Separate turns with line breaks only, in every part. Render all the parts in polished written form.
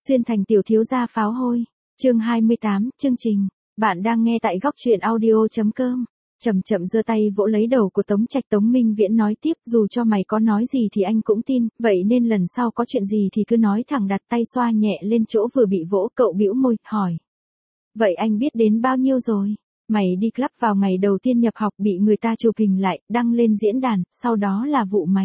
Xuyên thành tiểu thiếu gia pháo hôi. Chương 28, chương trình. Bạn đang nghe tại góc truyện audio.com. Chậm chậm giơ tay vỗ lấy đầu của Tống Trạch. Tống Minh Viễn nói tiếp, dù cho mày có nói gì thì anh cũng tin, vậy nên lần sau có chuyện gì thì cứ nói thẳng, đặt tay xoa nhẹ lên chỗ vừa bị vỗ. Cậu bĩu môi, hỏi. Vậy anh biết đến bao nhiêu rồi? Mày đi club vào ngày đầu tiên nhập học bị người ta chụp hình lại, đăng lên diễn đàn, sau đó là vụ mày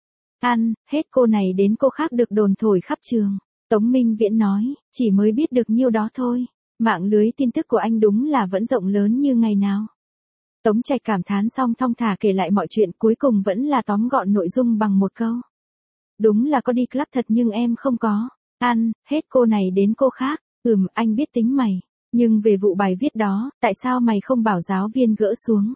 ăn, hết cô này đến cô khác được đồn thổi khắp trường. Tống Minh Viễn nói, chỉ mới biết được nhiêu đó thôi. Mạng lưới tin tức của anh đúng là vẫn rộng lớn như ngày nào. Tống Trạch cảm thán xong thong thả kể lại mọi chuyện, cuối cùng vẫn là tóm gọn nội dung bằng một câu. Đúng là có đi club thật nhưng em không có ăn, hết cô này đến cô khác. Anh biết tính mày. Nhưng về vụ bài viết đó, tại sao mày không bảo giáo viên gỡ xuống?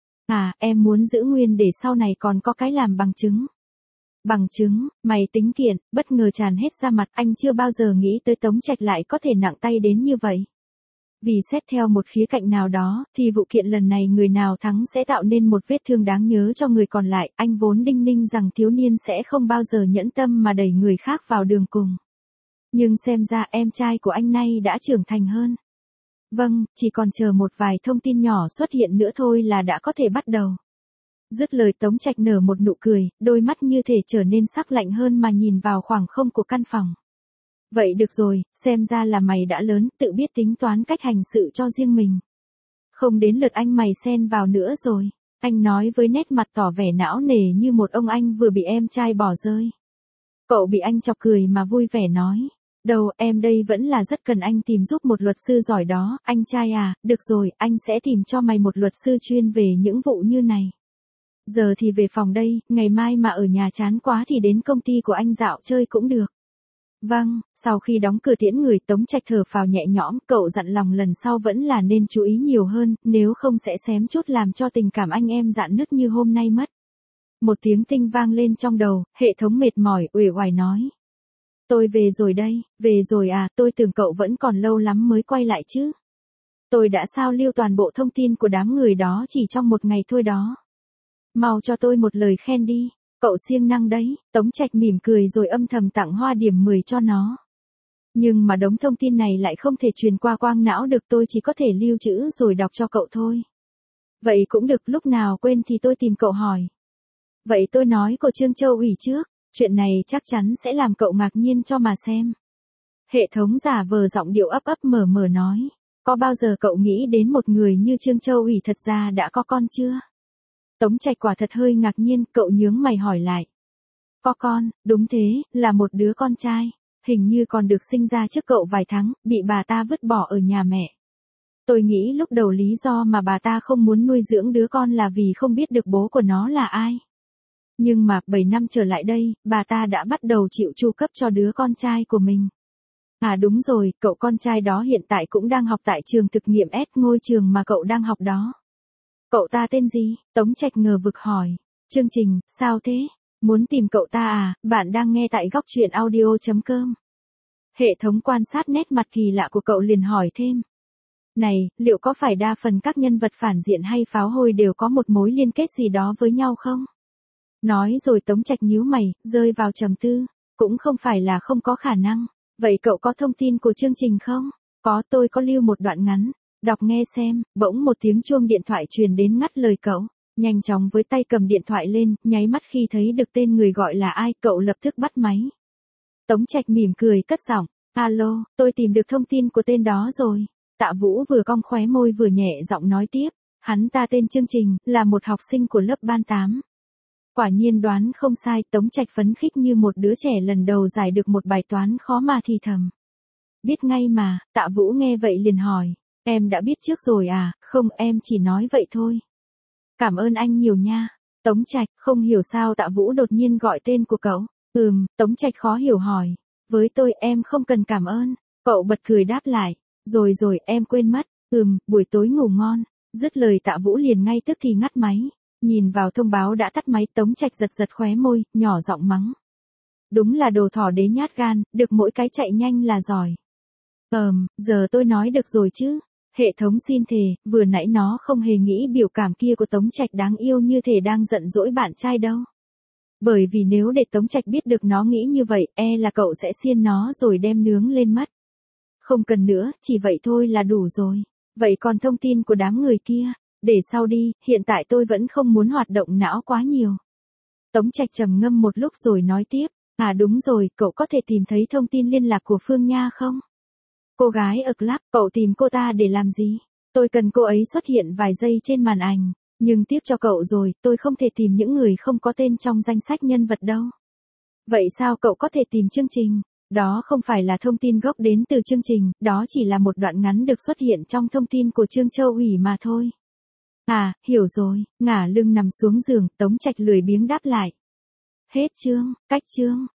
À, em muốn giữ nguyên để sau này còn có cái làm bằng chứng. Bằng chứng, mày tính kiện, bất ngờ tràn hết ra mặt. Anh chưa bao giờ nghĩ tới Tống Trạch lại có thể nặng tay đến như vậy. Vì xét theo một khía cạnh nào đó, thì vụ kiện lần này người nào thắng sẽ tạo nên một vết thương đáng nhớ cho người còn lại. Anh vốn đinh ninh rằng thiếu niên sẽ không bao giờ nhẫn tâm mà đẩy người khác vào đường cùng. Nhưng xem ra em trai của anh nay đã trưởng thành hơn. Vâng, chỉ còn chờ một vài thông tin nhỏ xuất hiện nữa thôi là đã có thể bắt đầu. Dứt lời Tống Trạch nở một nụ cười, đôi mắt như thể trở nên sắc lạnh hơn mà nhìn vào khoảng không của căn phòng. Vậy được rồi, xem ra là mày đã lớn, tự biết tính toán cách hành sự cho riêng mình. Không đến lượt anh mày xen vào nữa rồi. Anh nói với nét mặt tỏ vẻ não nề như một ông anh vừa bị em trai bỏ rơi. Cậu bị anh chọc cười mà vui vẻ nói. Đâu, em đây vẫn là rất cần anh tìm giúp một luật sư giỏi đó. Anh trai à, được rồi, anh sẽ tìm cho mày một luật sư chuyên về những vụ như này. Giờ thì về phòng đây, ngày mai mà ở nhà chán quá thì đến công ty của anh dạo chơi cũng được. Vâng, sau khi đóng cửa tiễn người, Tống Trạch thở phào nhẹ nhõm. Cậu dặn lòng lần sau vẫn là nên chú ý nhiều hơn, nếu không sẽ xém chút làm cho tình cảm anh em rạn nứt như hôm nay mất. Một tiếng tinh vang lên trong đầu, hệ thống mệt mỏi uể oải nói. Tôi về rồi đây. Về rồi à, tôi tưởng cậu vẫn còn lâu lắm mới quay lại chứ. Tôi đã sao lưu toàn bộ thông tin của đám người đó chỉ trong một ngày thôi đó. Mau cho tôi một lời khen đi. Cậu siêng năng đấy. Tống Trạch mỉm cười rồi âm thầm tặng hoa điểm 10 cho nó. Nhưng mà đống thông tin này lại không thể truyền qua quang não được, tôi chỉ có thể lưu trữ rồi đọc cho cậu thôi. Vậy cũng được, lúc nào quên thì tôi tìm cậu hỏi. Vậy tôi nói của Trương Châu ủy trước, chuyện này chắc chắn sẽ làm cậu ngạc nhiên cho mà xem. Hệ thống giả vờ giọng điệu ấp ấp mở mở nói. Có bao giờ cậu nghĩ đến một người như Trương Châu ủy thật ra đã có con chưa? Tống Trạch quả thật hơi ngạc nhiên, cậu nhướng mày hỏi lại. Có con, đúng thế, là một đứa con trai, hình như còn được sinh ra trước cậu vài tháng, bị bà ta vứt bỏ ở nhà mẹ. Tôi nghĩ lúc đầu lý do mà bà ta không muốn nuôi dưỡng đứa con là vì không biết được bố của nó là ai. Nhưng mà 7 năm trở lại đây, bà ta đã bắt đầu chịu chu cấp cho đứa con trai của mình. À đúng rồi, cậu con trai đó hiện tại cũng đang học tại trường thực nghiệm S, ngôi trường mà cậu đang học đó. Cậu ta tên gì? Tống Trạch ngờ vực hỏi. Chương trình, sao thế? Muốn tìm cậu ta à? Bạn đang nghe tại góc truyện audio.com. Hệ thống quan sát nét mặt kỳ lạ của cậu liền hỏi thêm. Này, liệu có phải đa phần các nhân vật phản diện hay pháo hôi đều có một mối liên kết gì đó với nhau không? Nói rồi Tống Trạch nhíu mày, rơi vào trầm tư. Cũng không phải là không có khả năng. Vậy cậu có thông tin của chương trình không? Có, tôi có lưu một đoạn ngắn. Đọc nghe xem. Bỗng một tiếng chuông điện thoại truyền đến ngắt lời cậu. Nhanh chóng với tay cầm điện thoại lên, nháy mắt khi thấy được tên người gọi là ai, cậu lập tức bắt máy. Tống Trạch mỉm cười cất giọng. Alo, tôi tìm được thông tin của tên đó rồi. Tạ Vũ vừa cong khóe môi vừa nhẹ giọng nói tiếp. Hắn ta tên Chương Trình, là một học sinh của lớp ban 8. Quả nhiên đoán không sai, Tống Trạch phấn khích như một đứa trẻ lần đầu giải được một bài toán khó mà thì thầm. Biết ngay mà. Tạ Vũ nghe vậy liền hỏi. Em đã biết trước rồi à? Không, em chỉ nói vậy thôi. Cảm ơn anh nhiều nha. Tống Trạch, không hiểu sao Tạ Vũ đột nhiên gọi tên của cậu. Tống Trạch khó hiểu hỏi. Với tôi em không cần cảm ơn. Cậu bật cười đáp lại. Rồi em quên mất. Buổi tối ngủ ngon. Dứt lời Tạ Vũ liền ngay tức thì ngắt máy. Nhìn vào thông báo đã tắt máy, Tống Trạch giật khóe môi, nhỏ giọng mắng. Đúng là đồ thỏ đế nhát gan, được mỗi cái chạy nhanh là giỏi. Giờ tôi nói được rồi chứ. Hệ thống xin thề, vừa nãy nó không hề nghĩ biểu cảm kia của Tống Trạch đáng yêu như thể đang giận dỗi bạn trai đâu. Bởi vì nếu để Tống Trạch biết được nó nghĩ như vậy, là cậu sẽ xiên nó rồi đem nướng lên mất. Không cần nữa, chỉ vậy thôi là đủ rồi. Vậy còn thông tin của đám người kia, để sau đi, hiện tại tôi vẫn không muốn hoạt động não quá nhiều. Tống Trạch trầm ngâm một lúc rồi nói tiếp, đúng rồi, cậu có thể tìm thấy thông tin liên lạc của Phương Nha không? Cô gái ực lắp, cậu tìm cô ta để làm gì? Tôi cần cô ấy xuất hiện vài giây trên màn ảnh, nhưng tiếc cho cậu rồi, tôi không thể tìm những người không có tên trong danh sách nhân vật đâu. Vậy sao cậu có thể tìm chương trình? Đó không phải là thông tin gốc đến từ chương trình, đó chỉ là một đoạn ngắn được xuất hiện trong thông tin của Trương Châu Ủy mà thôi. Hiểu rồi, ngả lưng nằm xuống giường, Tống Trạch lười biếng đáp lại. Hết chương, cách chương.